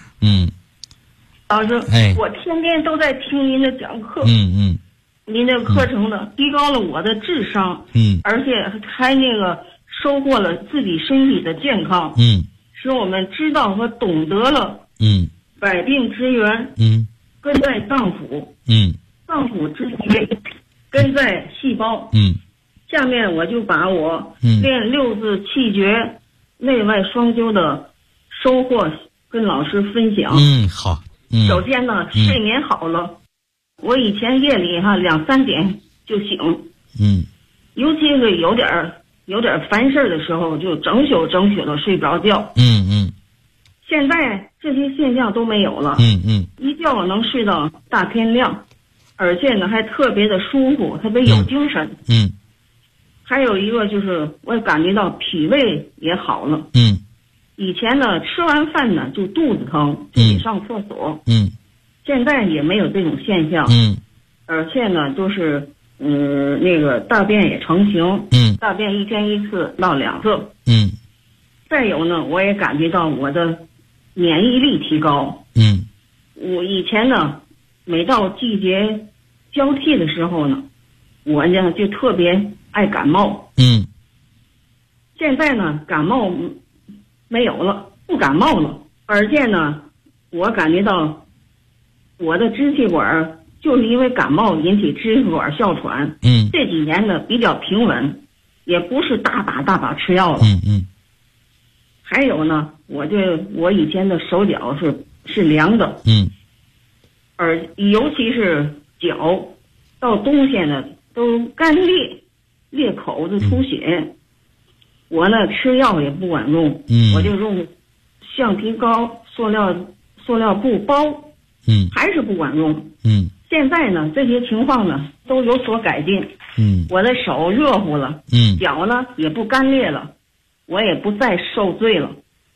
老师，我天天都在听您的讲课。您的课程呢，提高了我的智商。而且还收获了自己身体的健康。使我们知道和懂得了。百病之源。根在脏腑。脏腑之髓根在细胞。下面我就把我练六字气绝内外双修的收获跟老师分享。 好。 首先呢，睡眠好了。我以前夜里2-3点就醒。尤其是有点烦事的时候，就整宿的睡不着觉。现在这些现象都没有了。一觉能睡到大天亮，而且呢还特别的舒服，特别有精神。还有一个就是我感觉到脾胃也好了。以前呢吃完饭呢就肚子疼，就得上厕所。现在也没有这种现象。而且呢都是大便也成型。大便1天1次到2次。再有呢，我也感觉到我的免疫力提高。我以前呢，每到季节交替的时候呢，我呢就特别爱感冒。现在呢，感冒没有了，不感冒了。而且呢，我感觉到我的支气管就是因为感冒引起支气管哮喘。这几年呢比较平稳，也不是大把吃药了。还有呢，我以前的手脚是凉的。而尤其是脚，到冬天呢都干裂口子出血。我呢吃药也不管用。我就用橡皮膏、塑料布包。还是不管用。现在呢这些情况呢都有所改进。我的手热乎了。脚呢也不干裂了，我也不再受罪了。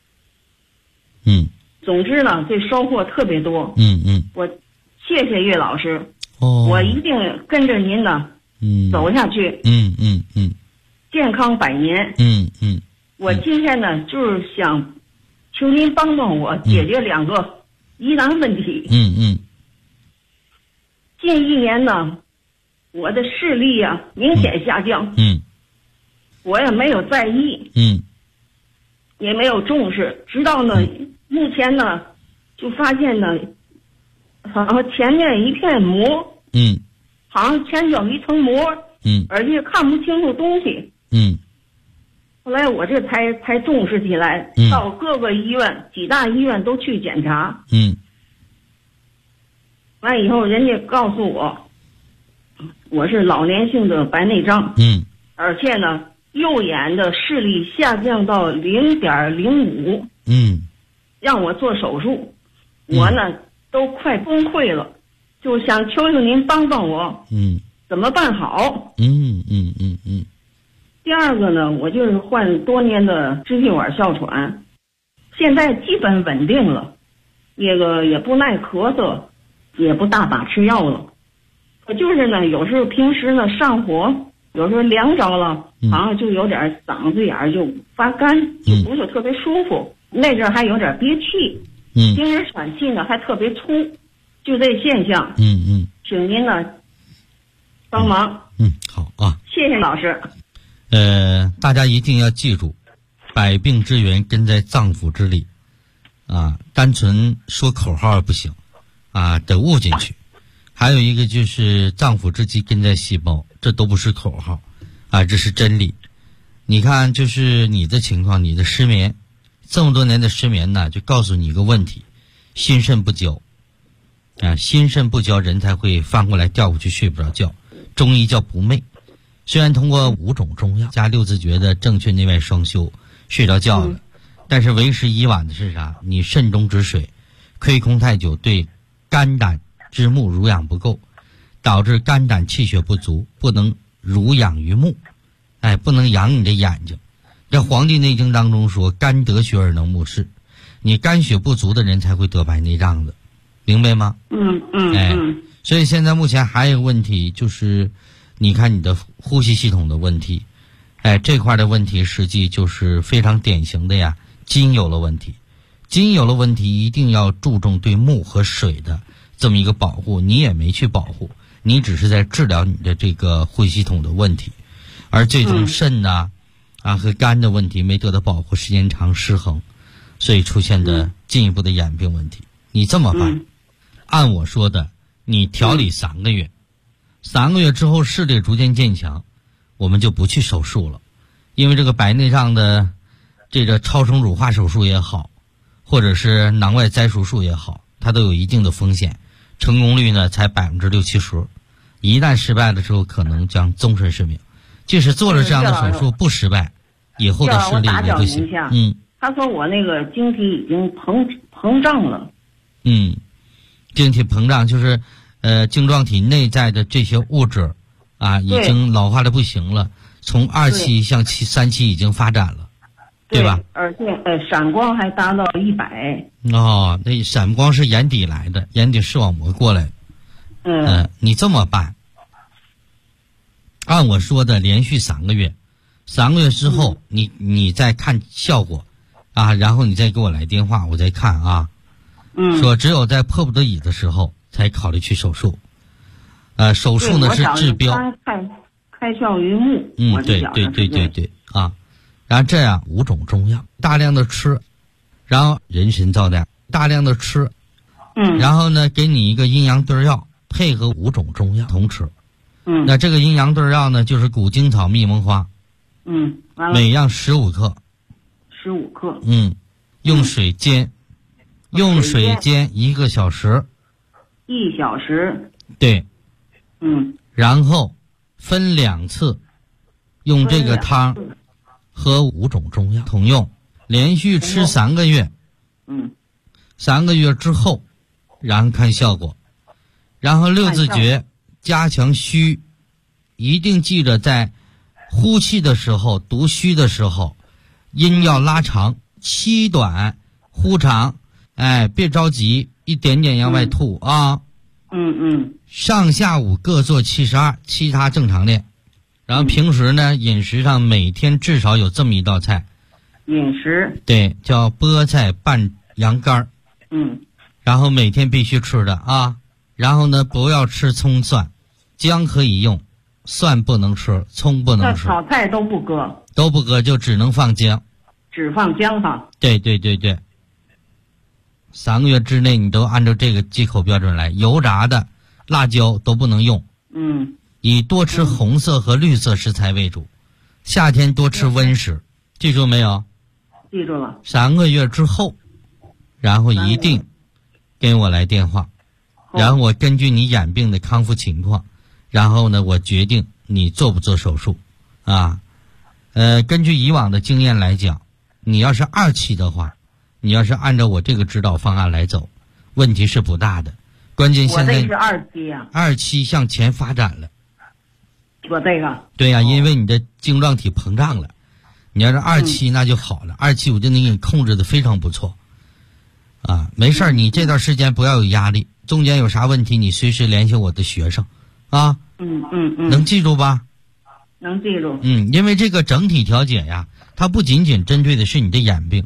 总之呢，这收获特别多。我谢谢岳老师。我一定跟着您呢，走下去。健康100年。我今天呢，就是想求您帮帮我解决2个疑难问题。近1年呢，我的视力明显下降。我也没有在意。也没有重视，直到呢目前呢就发现呢，好像前面一片膜。好像前脚一层膜。而且看不清楚东西。后来我这才重视起来。到各个医院几大医院都去检查。完以后人家告诉我是老年性的白内障。而且呢右眼的视力下降到0.05。让我做手术。我呢都快崩溃了，就想求求您帮帮我。怎么办好？第二个呢，我就是患多年的支气管哮喘，现在基本稳定了，也不耐咳嗽，也不大把吃药了。我就是呢，有时候平时呢上火，有时候凉着了，好像就有点嗓子眼就发干，就不是特别舒服。那阵还有点憋气。平时喘气呢还特别粗，就这现象。请您呢帮忙。 好啊， 谢谢老师。 大家一定要记住，百病之源根在脏腑之里啊，单纯说口号不行啊，得悟进去。还有一个就是脏腑之基根在细胞，这都不是口号啊，这是真理。你看，就是你的情况，你的失眠，这么多年的失眠呢，就告诉你一个问题：心肾不交啊，心肾不交，人才会翻过来调过去睡不着觉。中医叫不寐虽然通过5种中药加6字诀的正确内外双修睡着觉了，但是为时已晚的是啥？你肾中之水亏空太久，对肝胆之目濡养不够，导致肝胆气血不足，不能濡养于目，不能养你的眼睛。这《黄帝内经》当中说，肝得血而能目视，你肝血不足的人才会得白内障的，明白吗？所以现在目前还有一个问题，就是你看你的呼吸系统的问题，这块的问题实际就是非常典型的呀，筋有了问题。筋有了问题，一定要注重对木和水的这么一个保护，你也没去保护，你只是在治疗你的这个呼吸系统的问题，而这种肾呐和肝的问题没得到保护，时间长失衡，所以出现的进一步的眼病问题。你这么办，按我说的，你调理3个月，3个月之后视力逐渐渐强，我们就不去手术了，因为这个白内障的这个超声乳化手术也好，或者是囊外摘除术也好，它都有一定的风险，成功率呢才60-70%，一旦失败了之后，可能将终身失明。即使做了这样的手术不失败，以后的视力也会行。 他说我那个晶体已经膨胀了。 晶体膨胀就是晶状体内在的这些物质已经老化的不行了，从2期向3期已经发展了，对吧？ 而且闪光还达到100。 那闪光是眼底来的，眼底视网膜过来的。你这么办，按我说的连续3个月，3个月之后你再看效果然后你再给我来电话，我再看说只有在迫不得已的时候才考虑去手术。手术呢是治标， 开窍于目。 对然后这样5种中药大量的吃，然后人参皂苷大量的吃，然后呢给你一个阴阳对药，配合5种中药同吃。那这个阴阳对药呢，就是谷精草、蜜蒙花。 完了。 每样15克。 15克。 用水煎1个小时。 1小时。 对。然后分2次，用这个汤喝5种中药同用，连续吃3个月。3个月之后，然后看效果。然后6字诀加强虚，一定记着在呼气的时候、读虚的时候，音要拉长，吸短，呼长。别着急，一点点往外吐上下午各做72，其他正常练。然后平时呢，饮食上每天至少有这么一道菜。 饮食。 对，叫菠菜拌羊肝。然后每天必须吃的然后呢，不要吃葱蒜，姜可以用，蒜不能吃，葱不能吃。 炒菜都不搁。 都不搁，就只能放姜。 只放姜哈。 对。3个月之内你都按照这个忌口标准来，油炸的、辣椒都不能用。以多吃红色和绿色食材为主，夏天多吃温食，记住没有？ 记住了。 3个月之后，然后一定跟我来电话，然后我根据你眼病的康复情况，然后呢，我决定你做不做手术根据以往的经验来讲，你要是2期的话，你要是按照我这个指导方案来走，问题是不大的。关键现在我这是2期呀。 2期向前发展了。 我这个。 对呀，因为你的晶状体膨胀了。你要是2期那就好了，2期我就能给你控制的非常不错。没事儿，你这段时间不要有压力，中间有啥问题你随时联系我的学生能记住吧？ 能记住。 因为这个整体调节呀，它不仅仅针对的是你的眼病，